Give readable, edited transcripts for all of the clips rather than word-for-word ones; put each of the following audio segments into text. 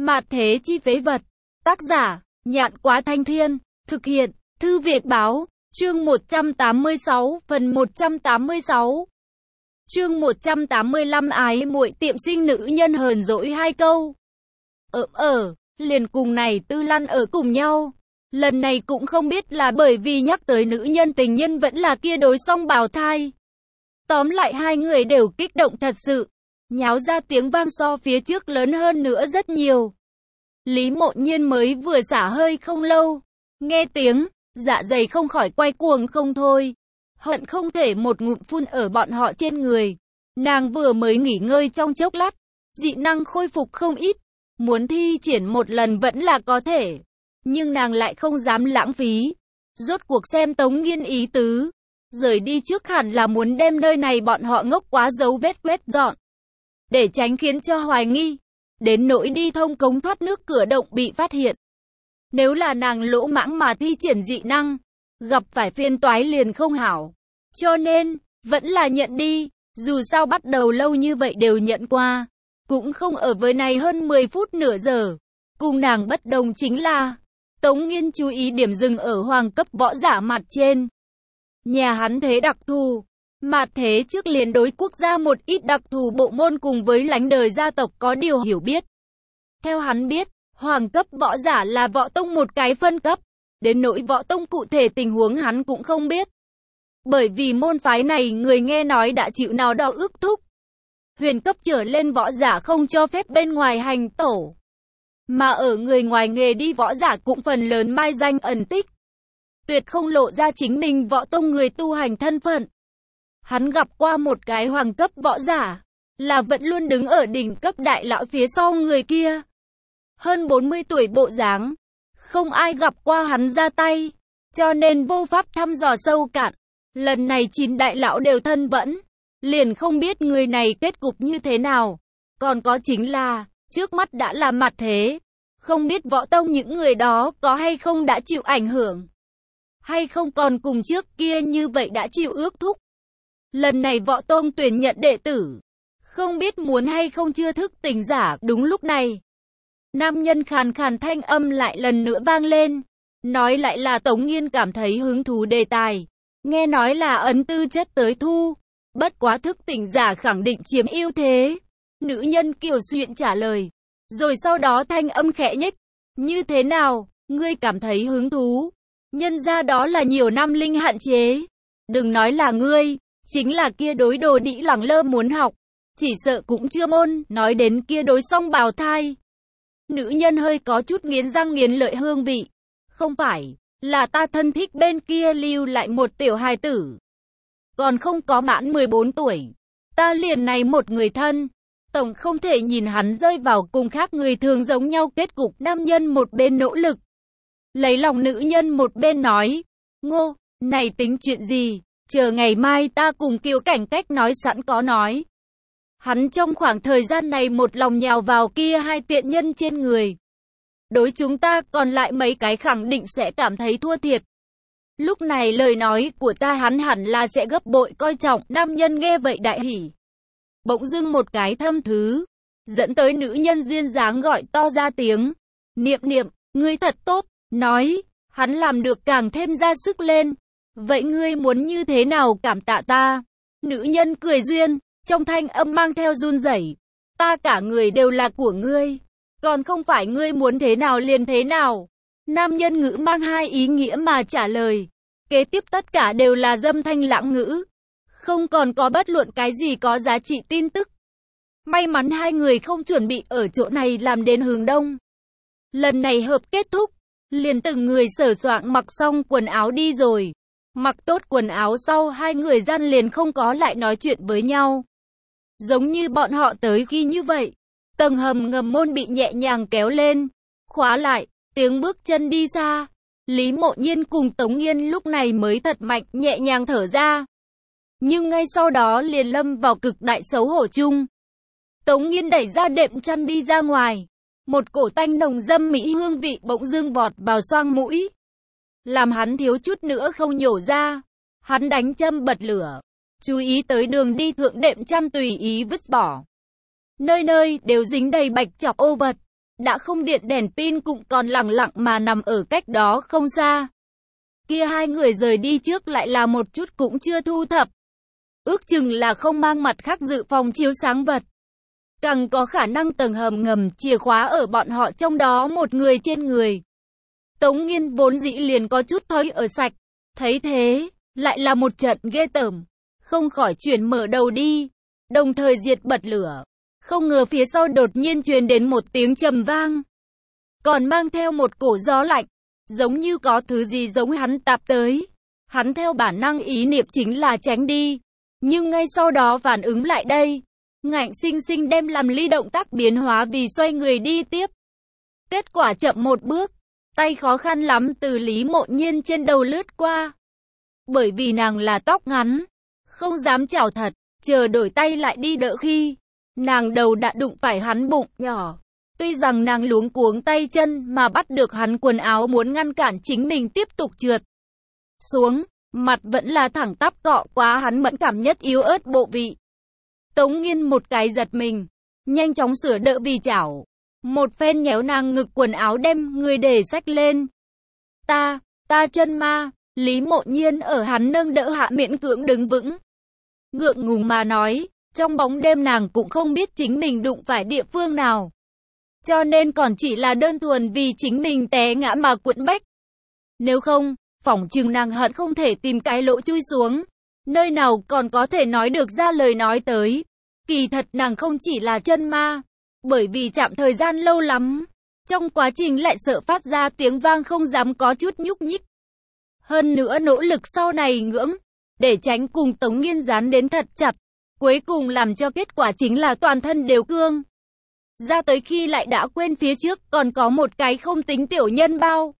Mạt thế chi phế vật. Tác giả, Nhạn Quá Thanh Thiên. Thực hiện, Thư Việt Báo. Chương 186, phần 186. Chương 185 ái muội tiệm sinh nữ nhân hờn dỗi hai câu. Liền cùng này Tư Lăn ở cùng nhau. Lần này cũng không biết là bởi vì nhắc tới nữ nhân tình nhân vẫn là kia đối song bào thai. Tóm lại hai người đều kích động thật sự. Nháo ra tiếng vang so phía trước lớn hơn nữa rất nhiều. Lý Mộ Nhiên mới vừa xả hơi không lâu. Nghe tiếng, dạ dày không khỏi quay cuồng không thôi. Hận không thể một ngụm phun ở bọn họ trên người. Nàng vừa mới nghỉ ngơi trong chốc lát. Dị năng khôi phục không ít. Muốn thi triển một lần vẫn là có thể. Nhưng nàng lại không dám lãng phí. Rốt cuộc xem Tống Nghiên ý tứ. Rời đi trước hẳn là muốn đem nơi này bọn họ ngốc quá dấu vết quét dọn. Để tránh khiến cho hoài nghi. Đến nỗi đi thông cống thoát nước cửa động bị phát hiện. Nếu là nàng lỗ mãng mà thi triển dị năng, gặp phải phiên toái liền không hảo. Cho nên, vẫn là nhận đi. Dù sao bắt đầu lâu như vậy đều nhận qua. Cũng không ở với này hơn 10 phút nửa giờ. Cùng nàng bất đồng chính là Tống Nghiên chú ý điểm dừng ở hoàng cấp võ giả mặt trên. Nhà hắn thế đặc thù. Mạt thế trước liền đối quốc gia một ít đặc thù bộ môn cùng với lãnh đời gia tộc có điều hiểu biết. Theo hắn biết, hoàng cấp võ giả là võ tông một cái phân cấp. Đến nỗi võ tông cụ thể tình huống hắn cũng không biết. Bởi vì môn phái này người nghe nói đã chịu nào đó ước thúc. Huyền cấp trở lên võ giả không cho phép bên ngoài hành tẩu. Mà ở người ngoài nghề đi võ giả cũng phần lớn mai danh ẩn tích. Tuyệt không lộ ra chính mình võ tông người tu hành thân phận. Hắn gặp qua một cái hoàng cấp võ giả, là vẫn luôn đứng ở đỉnh cấp đại lão phía sau người kia. Hơn 40 tuổi bộ dáng, không ai gặp qua hắn ra tay, cho nên vô pháp thăm dò sâu cạn. Lần này 9 đại lão đều thân vẫn, liền không biết người này kết cục như thế nào. Còn có chính là, trước mắt đã là mặt thế, không biết võ tông những người đó có hay không đã chịu ảnh hưởng, hay không còn cùng trước kia như vậy đã chịu ước thúc. Lần này võ tông tuyển nhận đệ tử, không biết muốn hay không chưa thức tỉnh giả. Đúng lúc này, nam nhân khàn khàn thanh âm lại lần nữa vang lên, nói lại là Tống Nghiên cảm thấy hứng thú đề tài. Nghe nói là ấn tư chất tới thu, bất quá thức tỉnh giả khẳng định chiếm ưu thế. Nữ nhân kiều xuyện trả lời, rồi sau đó thanh âm khẽ nhếch. Như thế nào, ngươi cảm thấy hứng thú? Nhân ra đó là nhiều năm linh hạn chế. Đừng nói là ngươi, chính là kia đối đồ đĩ lẳng lơ muốn học, chỉ sợ cũng chưa môn. Nói đến kia đối song bào thai, nữ nhân hơi có chút nghiến răng nghiến lợi hương vị. Không phải, là ta thân thích bên kia lưu lại một tiểu hài tử. Còn không có mãn 14 tuổi. Ta liền này một người thân. Tổng không thể nhìn hắn rơi vào cùng khác người thường giống nhau kết cục. Nam nhân một bên nỗ lực lấy lòng nữ nhân, một bên nói, Ngô, này tính chuyện gì? Chờ ngày mai ta cùng Kiều Cảnh Cách nói sẵn có nói. Hắn trong khoảng thời gian này một lòng nhào vào kia hai tiện nhân trên người. Đối chúng ta còn lại mấy cái khẳng định sẽ cảm thấy thua thiệt. Lúc này lời nói của ta hắn hẳn là sẽ gấp bội coi trọng. Nam nhân nghe vậy đại hỉ. Bỗng dưng một cái thâm thứ, dẫn tới nữ nhân duyên dáng gọi to ra tiếng. Niệm niệm, ngươi thật tốt. Nói, hắn làm được càng thêm ra sức lên. Vậy ngươi muốn như thế nào cảm tạ ta? Nữ nhân cười duyên, trong thanh âm mang theo run rẩy. Ta cả người đều là của ngươi. Còn không phải ngươi muốn thế nào liền thế nào. Nam nhân ngữ mang hai ý nghĩa mà trả lời. Kế tiếp tất cả đều là dâm thanh lãng ngữ. Không còn có bất luận cái gì có giá trị tin tức. May mắn hai người không chuẩn bị ở chỗ này làm đến hướng đông. Lần này hợp kết thúc, liền từng người sửa soạn mặc xong quần áo đi rồi. Mặc tốt quần áo sau hai người gian liền không có lại nói chuyện với nhau. Giống như bọn họ tới khi như vậy. Tầng hầm ngầm môn bị nhẹ nhàng kéo lên, khóa lại, tiếng bước chân đi xa. Lý Mộ Nhiên cùng Tống Nghiên lúc này mới thật mạnh nhẹ nhàng thở ra. Nhưng ngay sau đó liền lâm vào cực đại xấu hổ chung. Tống Nghiên đẩy ra đệm chăn đi ra ngoài. Một cổ tanh nồng dâm mỹ hương vị bỗng dưng vọt vào xoang mũi. Làm hắn thiếu chút nữa không nhổ ra. Hắn đánh châm bật lửa. Chú ý tới đường đi thượng đệm chăn tùy ý vứt bỏ. Nơi nơi đều dính đầy bạch chọc ô vật. đã không điện đèn pin cũng còn lặng lặng mà nằm ở cách đó không xa. Kia hai người rời đi trước lại là một chút cũng chưa thu thập. Ước chừng là không mang mặt khác dự phòng chiếu sáng vật. Càng có khả năng tầng hầm ngầm chìa khóa ở bọn họ trong đó một người trên người. Tống Nghiên vốn dĩ liền có chút thói ở sạch. Thấy thế, lại là một trận ghê tởm. Không khỏi chuyển mở đầu đi, đồng thời diệt bật lửa. Không ngờ phía sau đột nhiên truyền đến một tiếng trầm vang. Còn mang theo một cổ gió lạnh, giống như có thứ gì giống hắn tạp tới. Hắn theo bản năng ý niệm chính là tránh đi. Nhưng ngay sau đó phản ứng lại đây. Ngạnh sinh sinh đem làm ly động tác biến hóa vì xoay người đi tiếp. Kết quả chậm một bước, tay khó khăn lắm từ Lý Mộ Nhiên trên đầu lướt qua. Bởi vì nàng là tóc ngắn, không dám chảo thật, chờ đổi tay lại đi đỡ khi nàng đầu đã đụng phải hắn bụng nhỏ. Tuy rằng nàng luống cuống tay chân mà bắt được hắn quần áo muốn ngăn cản chính mình tiếp tục trượt xuống, mặt vẫn là thẳng tắp cọ quá hắn mẫn cảm nhất yếu ớt bộ vị. Tống Nghiên một cái giật mình, nhanh chóng sửa đỡ vì chảo. Một phen nhéo nàng ngực quần áo đem người để xách lên. Ta chân ma, Lý Mộ Nhiên ở hắn nâng đỡ hạ miễn cưỡng đứng vững. Ngượng ngùng mà nói, trong bóng đêm nàng cũng không biết chính mình đụng phải địa phương nào. Cho nên còn chỉ là đơn thuần vì chính mình té ngã mà quẫn bách. Nếu không, phỏng chừng nàng hận không thể tìm cái lỗ chui xuống. Nơi nào còn có thể nói được ra lời nói tới. Kỳ thật nàng không chỉ là chân ma, bởi vì chạm thời gian lâu lắm. Trong quá trình lại sợ phát ra tiếng vang không dám có chút nhúc nhích. Hơn nữa nỗ lực sau này ngưỡng, để tránh cùng Tống Nghiên dán đến thật chặt. Cuối cùng làm cho kết quả chính là toàn thân đều cương. Ra tới khi lại đã quên phía trước còn có một cái không tính tiểu nhân bao.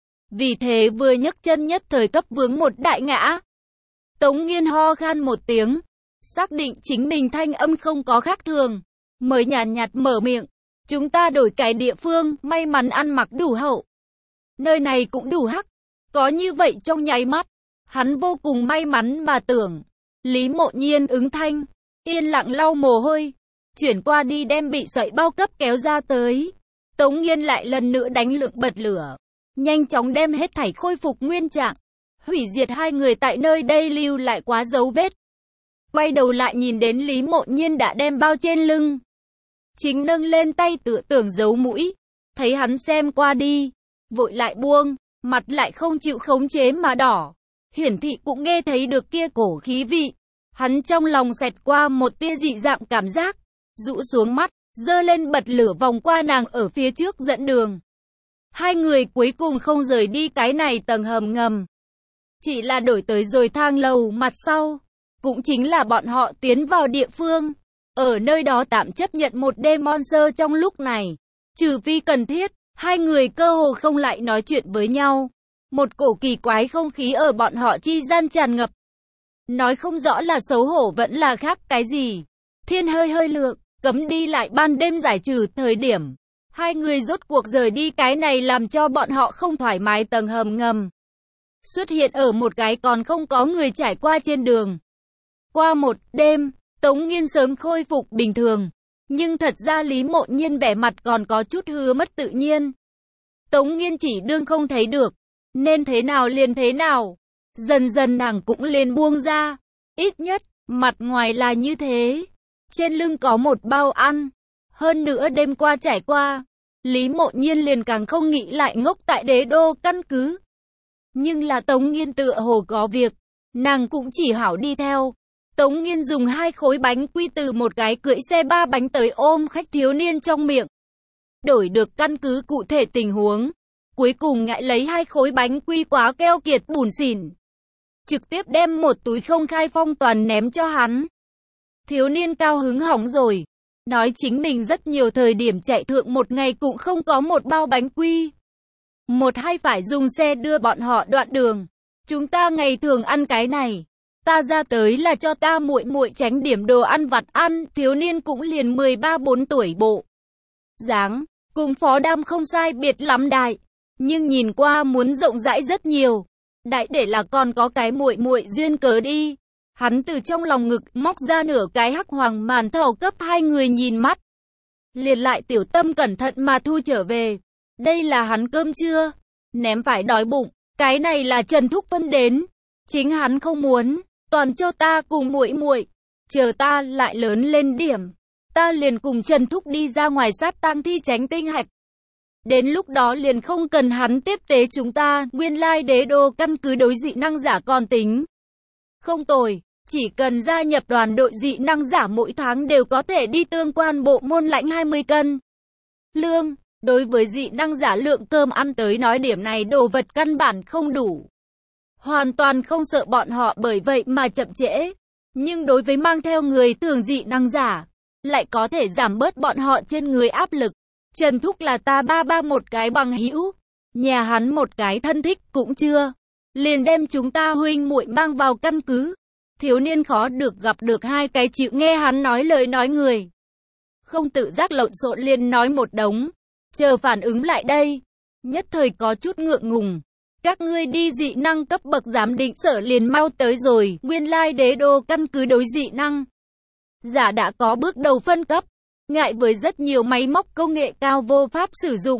Vì thế vừa nhấc chân nhất thời cấp vướng một đại ngã. Tống Nghiên ho khan một tiếng, xác định chính mình thanh âm không có khác thường, mới nhàn nhạt mở miệng. Chúng ta đổi cái địa phương, may mắn ăn mặc đủ hậu. Nơi này cũng đủ hắc. Có như vậy trong nháy mắt, hắn vô cùng may mắn mà tưởng. Lý Mộ Nhiên ứng thanh, yên lặng lau mồ hôi, chuyển qua đi đem bị sợi bao cấp kéo ra tới. Tống Nghiên lại lần nữa đánh lượng bật lửa, nhanh chóng đem hết thảy khôi phục nguyên trạng, hủy diệt hai người tại nơi đây lưu lại quá dấu vết. Quay đầu lại nhìn đến Lý Mộ Nhiên đã đem bao trên lưng, chính nâng lên tay tựa tưởng giấu mũi, thấy hắn xem qua đi, vội lại buông, mặt lại không chịu khống chế mà đỏ. Hiển thị cũng nghe thấy được kia cổ khí vị. Hắn trong lòng xẹt qua một tia dị dạng cảm giác, rũ xuống mắt, giơ lên bật lửa vòng qua nàng ở phía trước dẫn đường. Hai người cuối cùng không rời đi cái này tầng hầm ngầm, chỉ là đổi tới rồi thang lầu mặt sau, cũng chính là bọn họ tiến vào địa phương. Ở nơi đó tạm chấp nhận một đêm monster trong lúc này, trừ phi cần thiết, hai người cơ hồ không lại nói chuyện với nhau. Một cổ kỳ quái không khí ở bọn họ chi gian tràn ngập. Nói không rõ là xấu hổ vẫn là khác cái gì. Thiên hơi lượng, cấm đi lại ban đêm giải trừ thời điểm. Hai người rốt cuộc rời đi cái này làm cho bọn họ không thoải mái tầng hầm ngầm. Xuất hiện ở một cái còn không có người trải qua trên đường. Qua một đêm, Tống Nghiên sớm khôi phục bình thường. Nhưng thật ra Lý Mộ Nhiên vẻ mặt còn có chút hứa mất tự nhiên. Tống Nghiên chỉ đương không thấy được. Nên thế nào liền thế nào. Dần dần nàng cũng liền buông ra. Ít nhất, mặt ngoài là như thế. Trên lưng có một bao ăn. Hơn nữa đêm qua trải qua, Lý Mộ Nhiên liền càng không nghĩ lại ngốc tại Đế Đô căn cứ. Nhưng là Tống Nghiên tựa hồ có việc, nàng cũng chỉ hảo đi theo. Tống Nghiên dùng 2 khối bánh quy từ một cái cưỡi xe 3 bánh tới ôm khách thiếu niên trong miệng. Đổi được căn cứ cụ thể tình huống. Cuối cùng ngại lấy 2 khối bánh quy quá keo kiệt bủn xỉn. Trực tiếp đem một túi không khai phong toàn ném cho hắn. Thiếu niên cao hứng hỏng rồi. Nói chính mình rất nhiều thời điểm chạy thượng một ngày cũng không có một bao bánh quy. Một hai phải dùng xe đưa bọn họ đoạn đường. Chúng ta ngày thường ăn cái này. Ta ra tới là cho ta muội muội tránh điểm đồ ăn vặt ăn. Thiếu niên cũng liền 13-14 tuổi bộ dáng, cùng Phó Đam không sai biệt lắm đại. Nhưng nhìn qua muốn rộng rãi rất nhiều. Đại để là còn có cái muội muội duyên cớ đi. Hắn từ trong lòng ngực móc ra nửa cái hắc hoàng màn thầu cấp hai người nhìn mắt. liền lại tiểu tâm cẩn thận mà thu trở về. Đây là hắn cơm trưa, ném phải đói bụng, cái này là Trần Thúc phân đến, chính hắn không muốn, toàn cho ta cùng muội muội, chờ ta lại lớn lên điểm, ta liền cùng Trần Thúc đi ra ngoài sát tang thi tránh tinh hạch. Đến lúc đó liền không cần hắn tiếp tế chúng ta, nguyên lai đế đô căn cứ đối dị năng giả còn tính. Không tồi, chỉ cần gia nhập đoàn đội dị năng giả mỗi tháng đều có thể đi tương quan bộ môn lãnh 20 cân. Lương, đối với dị năng giả lượng cơm ăn tới nói điểm này đồ vật căn bản không đủ. Hoàn toàn không sợ bọn họ bởi vậy mà chậm trễ. Nhưng đối với mang theo người thường dị năng giả, lại có thể giảm bớt bọn họ trên người áp lực. Trần Thúc là ta ba một cái bằng hữu, nhà hắn một cái thân thích cũng chưa. Liền đem chúng ta huynh muội mang vào căn cứ. Thiếu niên khó được gặp được hai cái chịu nghe hắn nói lời nói người. Không tự giác lộn xộn liền nói một đống. Chờ phản ứng lại đây. Nhất thời có chút ngượng ngùng. Các ngươi đi dị năng cấp bậc giám định sở liền mau tới rồi. Nguyên lai đế đô căn cứ đối dị năng giả đã có bước đầu phân cấp. Ngại với rất nhiều máy móc công nghệ cao vô pháp sử dụng.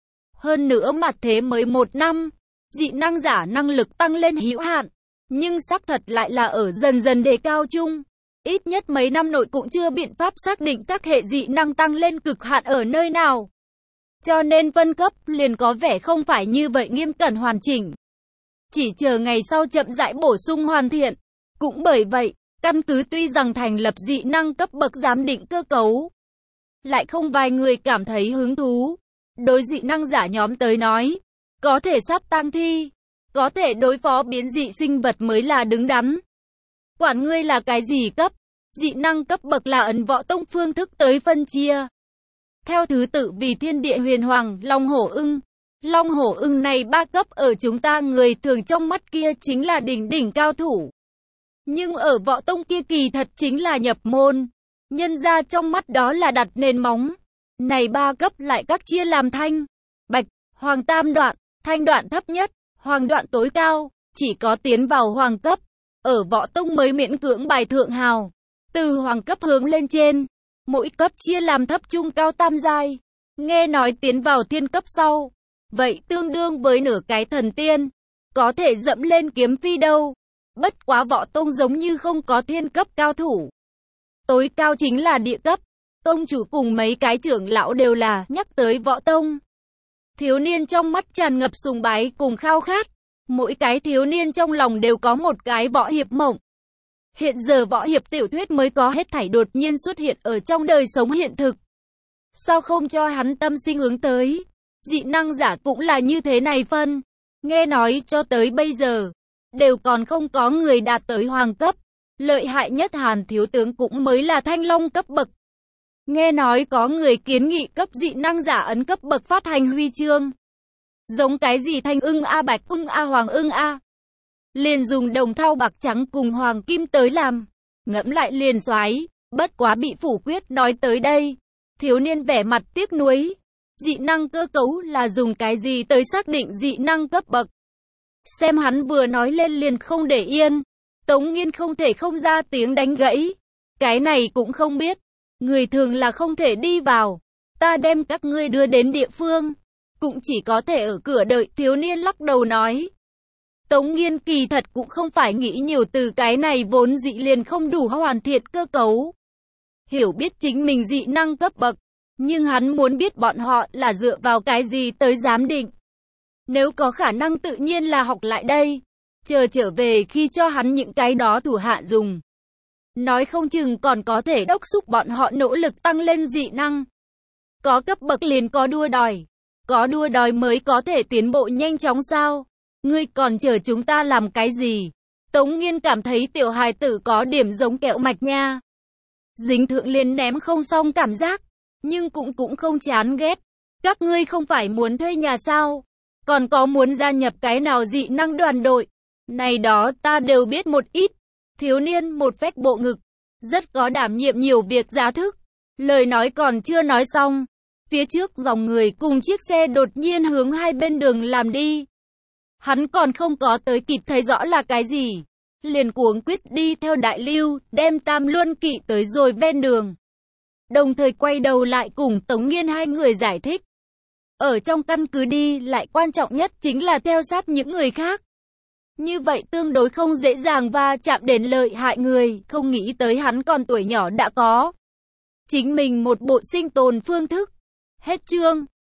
Hơn nữa mặt thế mới 1 năm. Dị năng giả năng lực tăng lên hữu hạn. Nhưng xác thật lại là ở dần dần đề cao chung. Ít nhất mấy năm nội cũng chưa biện pháp xác định các hệ dị năng tăng lên cực hạn ở nơi nào. Cho nên phân cấp liền có vẻ không phải như vậy nghiêm cẩn hoàn chỉnh. Chỉ chờ ngày sau chậm rãi bổ sung hoàn thiện. Cũng bởi vậy, căn cứ tuy rằng thành lập dị năng cấp bậc giám định cơ cấu, lại không vài người cảm thấy hứng thú. Đối dị năng giả nhóm tới nói, có thể sát tang thi, có thể đối phó biến dị sinh vật mới là đứng đắn. Quản ngươi là cái gì cấp, dị năng cấp bậc là ấn võ tông phương thức tới phân chia. Theo thứ tự vì thiên địa huyền hoàng, long hổ ưng. Long hổ ưng này 3 cấp ở chúng ta người thường trong mắt kia chính là đỉnh cao thủ. Nhưng ở võ tông kia kỳ thật chính là nhập môn. Nhân ra trong mắt đó là đặt nền móng. Này 3 cấp lại các chia làm thanh, bạch, hoàng tam đoạn, thanh đoạn thấp nhất, hoàng đoạn tối cao, chỉ có tiến vào hoàng cấp. Ở võ tông mới miễn cưỡng bài thượng hào. Từ hoàng cấp hướng lên trên, mỗi cấp chia làm thấp trung cao tam giai. Nghe nói tiến vào thiên cấp sau, vậy tương đương với nửa cái thần tiên. Có thể dẫm lên kiếm phi đâu. Bất quá võ tông giống như không có thiên cấp cao thủ. Tối cao chính là địa cấp. Tông chủ cùng mấy cái trưởng lão đều là nhắc tới võ tông. Thiếu niên trong mắt tràn ngập sùng bái cùng khao khát. Mỗi cái thiếu niên trong lòng đều có một cái võ hiệp mộng. Hiện giờ võ hiệp tiểu thuyết mới có hết thảy đột nhiên xuất hiện ở trong đời sống hiện thực. Sao không cho hắn tâm sinh hướng tới? Dị năng giả cũng là như thế này phân. Nghe nói cho tới bây giờ, đều còn không có người đạt tới hoàng cấp. Lợi hại nhất Hàn thiếu tướng cũng mới là thanh long cấp bậc. Nghe nói có người kiến nghị cấp dị năng giả ấn cấp bậc phát hành huy chương. Giống cái gì thanh ưng A, bạch ưng A, hoàng ưng A. Liền dùng đồng thau bạc trắng cùng hoàng kim tới làm. Ngẫm lại liền xoái, bất quá bị phủ quyết nói tới đây. Thiếu niên vẻ mặt tiếc nuối. Dị năng cơ cấu là dùng cái gì tới xác định dị năng cấp bậc. Xem hắn vừa nói lên liền không để yên. Tống Nghiên không thể không ra tiếng đánh gãy. Cái này cũng không biết. Người thường là không thể đi vào. Ta đem các ngươi đưa đến địa phương. Cũng chỉ có thể ở cửa đợi. Thiếu niên lắc đầu nói. Tống Nghiên kỳ thật cũng không phải nghĩ nhiều, từ cái này vốn dị liền không đủ hoàn thiện cơ cấu. Hiểu biết chính mình dị năng cấp bậc. Nhưng hắn muốn biết bọn họ là dựa vào cái gì tới giám định. Nếu có khả năng tự nhiên là học lại đây. Chờ trở về khi cho hắn những cái đó thủ hạ dùng. Nói không chừng còn có thể đốc thúc bọn họ nỗ lực tăng lên dị năng. Có cấp bậc liền có đua đòi. Có đua đòi mới có thể tiến bộ nhanh chóng sao? Ngươi còn chờ chúng ta làm cái gì? Tống Nghiên cảm thấy tiểu hài tử có điểm giống kẹo mạch nha. Dính thượng liền ném không xong cảm giác. Nhưng cũng không chán ghét. Các ngươi không phải muốn thuê nhà sao? Còn có muốn gia nhập cái nào dị năng đoàn đội? Này đó ta đều biết một ít. Thiếu niên một phách bộ ngực. Rất có đảm nhiệm nhiều việc giá thức. Lời nói còn chưa nói xong. Phía trước dòng người cùng chiếc xe đột nhiên hướng hai bên đường làm đi. Hắn còn không có tới kịp thấy rõ là cái gì. Liền cuống quyết đi theo đại lưu, đem Tam Luân Kỵ tới rồi ven đường. đồng thời quay đầu lại cùng Tống Nghiên hai người giải thích. Ở trong căn cứ đi lại quan trọng nhất chính là theo sát những người khác. Như vậy tương đối không dễ dàng va chạm đến lợi hại người, không nghĩ tới hắn còn tuổi nhỏ đã có chính mình một bộ sinh tồn phương thức. Hết chương.